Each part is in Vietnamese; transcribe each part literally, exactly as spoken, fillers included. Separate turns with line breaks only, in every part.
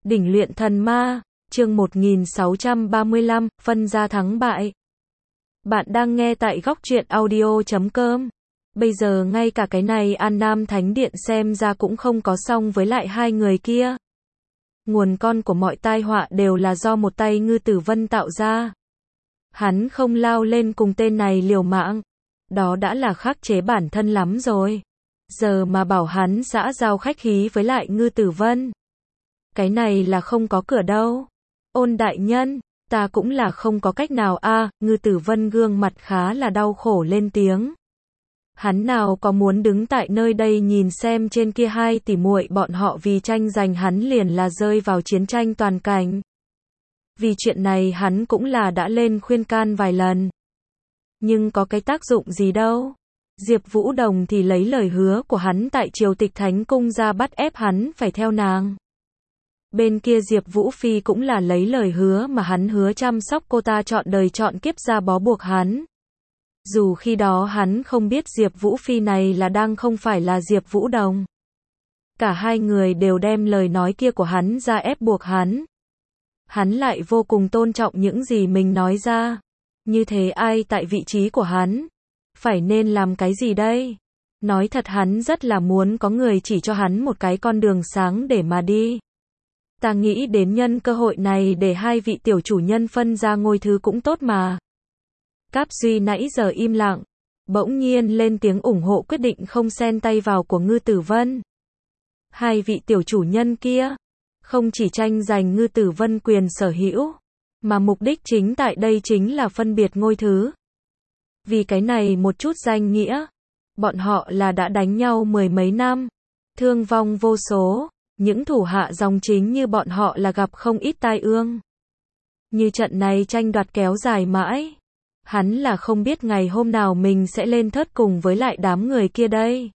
Đỉnh luyện thần ma, chương một nghìn sáu trăm ba mươi lăm, phân ra thắng bại. Bạn đang nghe tại góc truyện audio chấm com. Bây giờ ngay cả cái này An Nam Thánh Điện xem ra cũng không có xong với lại hai người kia. Nguồn con của mọi tai họa đều là do một tay Ngư Tử Vân tạo ra. Hắn không lao lên cùng tên này liều mạng. Đó đã là khắc chế bản thân lắm rồi. Giờ mà bảo hắn xã giao khách khí với lại Ngư Tử Vân. Cái này là không có cửa đâu. Ôn đại nhân, ta cũng là không có cách nào a. À, Ngư Tử Vân gương mặt khá là đau khổ lên tiếng. Hắn nào có muốn đứng tại nơi đây nhìn xem trên kia hai tỷ muội bọn họ vì tranh giành hắn liền là rơi vào chiến tranh toàn cảnh. Vì chuyện này hắn cũng là đã lên khuyên can vài lần. Nhưng có cái tác dụng gì đâu. Diệp Vũ Đồng thì lấy lời hứa của hắn tại Triều Tịch Thánh Cung ra bắt ép hắn phải theo nàng. Bên kia Diệp Vũ Phi cũng là lấy lời hứa mà hắn hứa chăm sóc cô ta trọn đời trọn kiếp ra bó buộc hắn. Dù khi đó hắn không biết Diệp Vũ Phi này là đang không phải là Diệp Vũ Đồng. Cả hai người đều đem lời nói kia của hắn ra ép buộc hắn. Hắn lại vô cùng tôn trọng những gì mình nói ra. Như thế ai tại vị trí của hắn? Phải nên làm cái gì đây? Nói thật hắn rất là muốn có người chỉ cho hắn một cái con đường sáng để mà đi. Ta nghĩ đến nhân cơ hội này để hai vị tiểu chủ nhân phân ra ngôi thứ cũng tốt mà. Cáp Duy nãy giờ im lặng, bỗng nhiên lên tiếng ủng hộ quyết định không xen tay vào của Ngư Tử Vân. Hai vị tiểu chủ nhân kia, không chỉ tranh giành Ngư Tử Vân quyền sở hữu, mà mục đích chính tại đây chính là phân biệt ngôi thứ. Vì cái này một chút danh nghĩa, bọn họ là đã đánh nhau mười mấy năm, thương vong vô số. Những thủ hạ dòng chính như bọn họ là gặp không ít tai ương. Như trận này tranh đoạt kéo dài mãi. Hắn là không biết ngày hôm nào mình sẽ lên thớt cùng với lại đám người kia đây.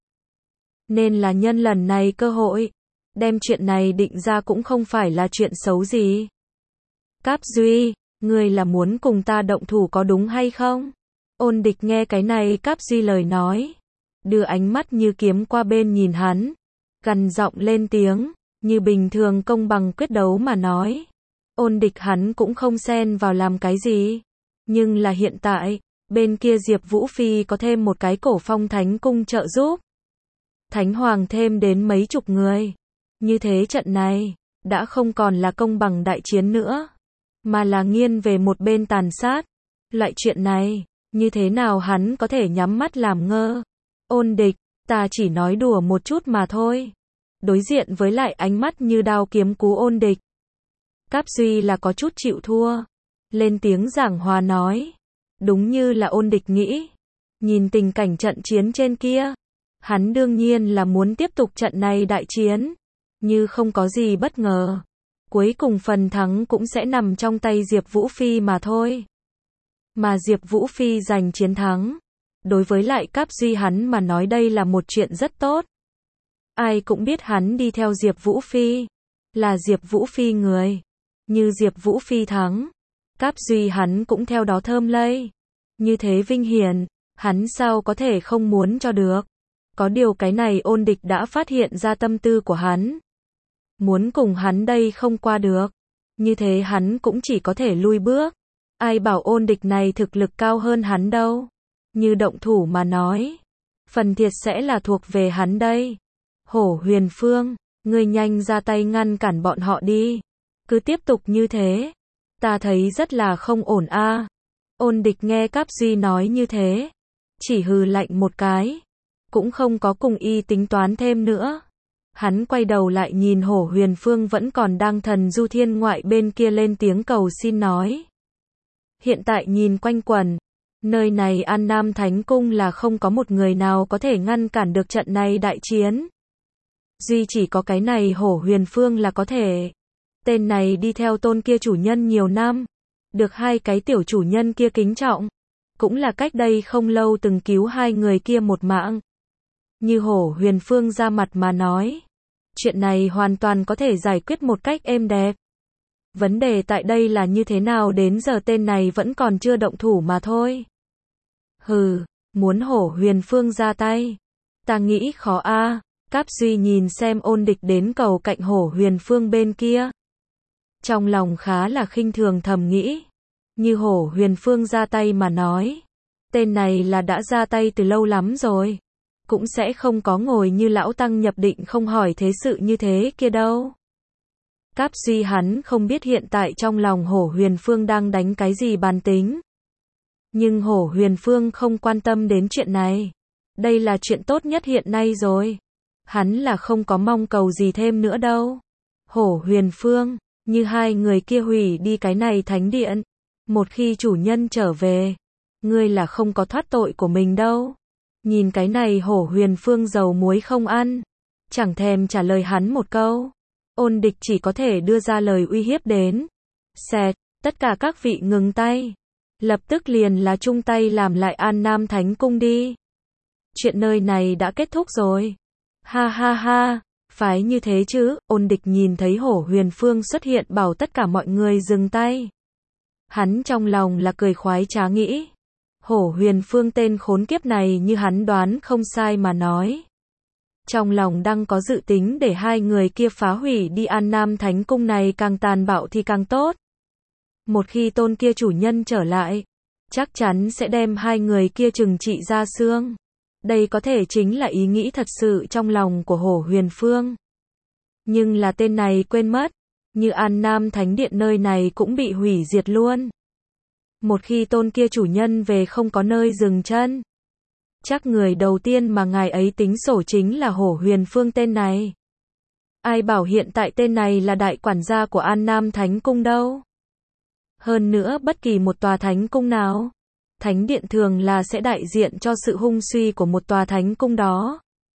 Nên là nhân lần này cơ hội. Đem chuyện này định ra cũng không phải là chuyện xấu gì. Cáp Duy, ngươi là muốn cùng ta động thủ có đúng hay không? Ôn Địch nghe cái này Cáp Duy lời nói. Đưa ánh mắt như kiếm qua bên nhìn hắn. Gằn giọng lên tiếng, như bình thường công bằng quyết đấu mà nói. Ôn Địch hắn cũng không xen vào làm cái gì. Nhưng là hiện tại, bên kia Diệp Vũ Phi có thêm một cái Cổ Phong Thánh Cung trợ giúp. Thánh Hoàng thêm đến mấy chục người. Như thế trận này, đã không còn là công bằng đại chiến nữa. Mà là nghiêng về một bên tàn sát. Loại chuyện này, như thế nào hắn có thể nhắm mắt làm ngơ. Ôn Địch, ta chỉ nói đùa một chút mà thôi. Đối diện với lại ánh mắt như đao kiếm cú Ôn Địch. Cáp Duy là có chút chịu thua. Lên tiếng giảng hòa nói. Đúng như là Ôn Địch nghĩ. Nhìn tình cảnh trận chiến trên kia. Hắn đương nhiên là muốn tiếp tục trận này đại chiến. Như không có gì bất ngờ. Cuối cùng phần thắng cũng sẽ nằm trong tay Diệp Vũ Phi mà thôi. Mà Diệp Vũ Phi giành chiến thắng. Đối với lại Cáp Duy hắn mà nói đây là một chuyện rất tốt. Ai cũng biết hắn đi theo Diệp Vũ Phi. Là Diệp Vũ Phi người. Như Diệp Vũ Phi thắng. Cáp Duy hắn cũng theo đó thơm lây. Như thế vinh hiển. Hắn sao có thể không muốn cho được. Có điều cái này Ôn Địch đã phát hiện ra tâm tư của hắn. Muốn cùng hắn đây không qua được. Như thế hắn cũng chỉ có thể lui bước. Ai bảo Ôn Địch này thực lực cao hơn hắn đâu. Như động thủ mà nói. Phần thiệt sẽ là thuộc về hắn đây. Hổ Huyền Phương, ngươi nhanh ra tay ngăn cản bọn họ đi. Cứ tiếp tục như thế. Ta thấy rất là không ổn a. À. Ôn Địch nghe Cáp Duy nói như thế. Chỉ hừ lạnh một cái. Cũng không có cùng y tính toán thêm nữa. Hắn quay đầu lại nhìn Hổ Huyền Phương vẫn còn đang thần du thiên ngoại bên kia lên tiếng cầu xin nói. Hiện tại nhìn quanh quẩn. Nơi này An Nam Thánh Cung là không có một người nào có thể ngăn cản được trận này đại chiến. Duy chỉ có cái này Hổ Huyền Phương là có thể. Tên này đi theo tôn kia chủ nhân nhiều năm. Được hai cái tiểu chủ nhân kia kính trọng. Cũng là cách đây không lâu từng cứu hai người kia một mạng. Như Hổ Huyền Phương ra mặt mà nói. Chuyện này hoàn toàn có thể giải quyết một cách êm đẹp. Vấn đề tại đây là như thế nào đến giờ tên này vẫn còn chưa động thủ mà thôi. Hừ, muốn Hổ Huyền Phương ra tay. Ta nghĩ khó a. À. Cáp Duy nhìn xem Ôn Địch đến cầu cạnh Hổ Huyền Phương bên kia. Trong lòng khá là khinh thường thầm nghĩ. Như Hổ Huyền Phương ra tay mà nói. Tên này là đã ra tay từ lâu lắm rồi. Cũng sẽ không có ngồi như lão tăng nhập định không hỏi thế sự như thế kia đâu. Cáp Duy hắn không biết hiện tại trong lòng Hổ Huyền Phương đang đánh cái gì bàn tính. Nhưng Hổ Huyền Phương không quan tâm đến chuyện này. Đây là chuyện tốt nhất hiện nay rồi. Hắn là không có mong cầu gì thêm nữa đâu. Hổ Huyền Phương, như hai người kia hủy đi cái này thánh điện. Một khi chủ nhân trở về, ngươi là không có thoát tội của mình đâu. Nhìn cái này Hổ Huyền Phương dầu muối không ăn. Chẳng thèm trả lời hắn một câu. Ôn Địch chỉ có thể đưa ra lời uy hiếp đến. Xẹt, tất cả các vị ngừng tay. Lập tức liền là chung tay làm lại An Nam Thánh Cung đi. Chuyện nơi này đã kết thúc rồi. Ha ha ha, phải như thế chứ. Ôn Địch nhìn thấy Hổ Huyền Phương xuất hiện bảo tất cả mọi người dừng tay. Hắn trong lòng là cười khoái trá nghĩ. Hổ Huyền Phương tên khốn kiếp này như hắn đoán không sai mà nói. Trong lòng đang có dự tính để hai người kia phá hủy đi An Nam Thánh Cung này càng tàn bạo thì càng tốt. Một khi tôn kia chủ nhân trở lại, chắc chắn sẽ đem hai người kia trừng trị ra xương. Đây có thể chính là ý nghĩ thật sự trong lòng của Hổ Huyền Phương. Nhưng là tên này quên mất, như An Nam Thánh Điện nơi này cũng bị hủy diệt luôn. Một khi tôn kia chủ nhân về không có nơi dừng chân, chắc người đầu tiên mà ngài ấy tính sổ chính là Hổ Huyền Phương tên này. Ai bảo hiện tại tên này là đại quản gia của An Nam Thánh Cung đâu. Hơn nữa bất kỳ một tòa thánh cung nào, thánh điện thường là sẽ đại diện cho sự hung suy của một tòa thánh cung đó.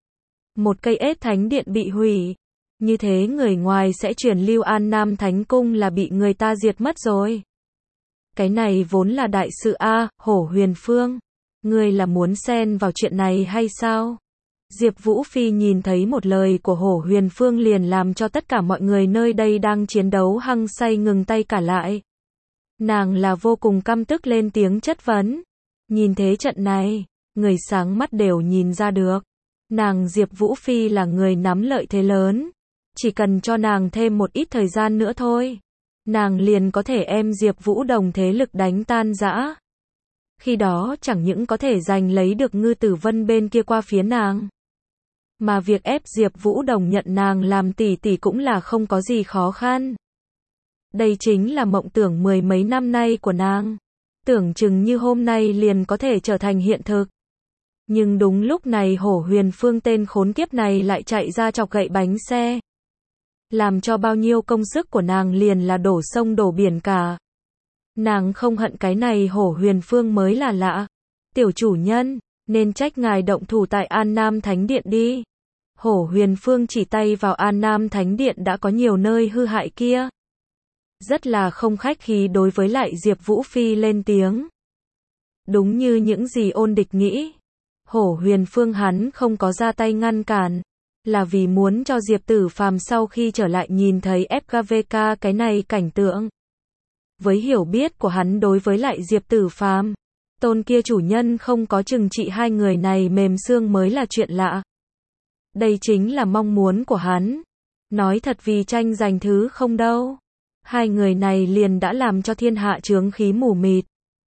Một cây ết thánh điện bị hủy, như thế người ngoài sẽ truyền lưu An Nam Thánh Cung là bị người ta diệt mất rồi. Cái này vốn là đại sự a, Hổ Huyền Phương. Ngươi là muốn xen vào chuyện này hay sao? Diệp Vũ Phi nhìn thấy một lời của Hổ Huyền Phương liền làm cho tất cả mọi người nơi đây đang chiến đấu hăng say ngừng tay cả lại. Nàng là vô cùng căm tức lên tiếng chất vấn. Nhìn thế trận này, người sáng mắt đều nhìn ra được. Nàng Diệp Vũ Phi là người nắm lợi thế lớn. Chỉ cần cho nàng thêm một ít thời gian nữa thôi. Nàng liền có thể em Diệp Vũ Đồng thế lực đánh tan rã. Khi đó chẳng những có thể giành lấy được Ngư Tử Vân bên kia qua phía nàng. Mà việc ép Diệp Vũ Đồng nhận nàng làm tỷ tỷ cũng là không có gì khó khăn. Đây chính là mộng tưởng mười mấy năm nay của nàng. Tưởng chừng như hôm nay liền có thể trở thành hiện thực. Nhưng đúng lúc này Hổ Huyền Phương tên khốn kiếp này lại chạy ra chọc gậy bánh xe. Làm cho bao nhiêu công sức của nàng liền là đổ sông đổ biển cả. Nàng không hận cái này Hổ Huyền Phương mới là lạ. Tiểu chủ nhân, nên trách ngài động thủ tại An Nam Thánh Điện đi. Hổ Huyền Phương chỉ tay vào An Nam Thánh Điện đã có nhiều nơi hư hại kia. Rất là không khách khí đối với lại Diệp Vũ Phi lên tiếng. Đúng như những gì Ôn Địch nghĩ. Hổ Huyền Phương hắn không có ra tay ngăn cản. Là vì muốn cho Diệp Tử Phàm sau khi trở lại nhìn thấy ép ca vê ca cái này cảnh tượng. Với hiểu biết của hắn đối với lại Diệp Tử Phàm, tôn kia chủ nhân không có trừng trị hai người này mềm xương mới là chuyện lạ. Đây chính là mong muốn của hắn. Nói thật vì tranh giành thứ không đâu. Hai người này liền đã làm cho thiên hạ chướng khí mù mịt.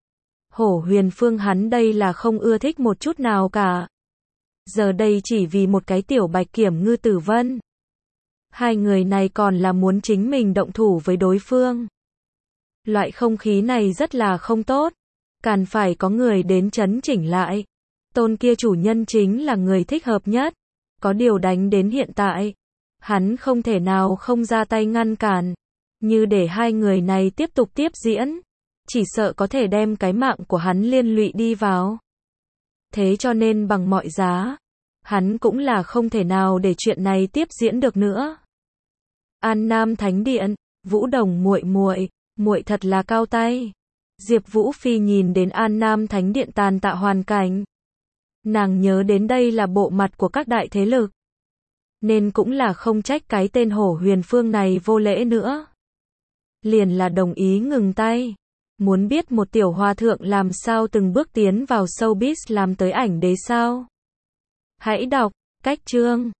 Hổ Huyền Phương hắn đây là không ưa thích một chút nào cả. Giờ đây chỉ vì một cái tiểu bạch kiểm Ngư Tử Vân. Hai người này còn là muốn chính mình động thủ với đối phương. Loại không khí này rất là không tốt. Cần phải có người đến chấn chỉnh lại. Tôn kia chủ nhân chính là người thích hợp nhất. Có điều đánh đến hiện tại. Hắn không thể nào không ra tay ngăn cản. Như để hai người này tiếp tục tiếp diễn. Chỉ sợ có thể đem cái mạng của hắn liên lụy đi vào. Thế cho nên bằng mọi giá. Hắn cũng là không thể nào để chuyện này tiếp diễn được nữa. An Nam Thánh Điện, Vũ Đồng muội muội, muội thật là cao tay. Diệp Vũ Phi nhìn đến An Nam Thánh Điện tàn tạ hoàn cảnh. Nàng nhớ đến đây là bộ mặt của các đại thế lực. Nên cũng là không trách cái tên Hổ Huyền Phương này vô lễ nữa. Liền là đồng ý ngừng tay. Muốn biết một tiểu hòa thượng làm sao từng bước tiến vào showbiz làm tới ảnh đế sao? Hãy đọc, cách chương.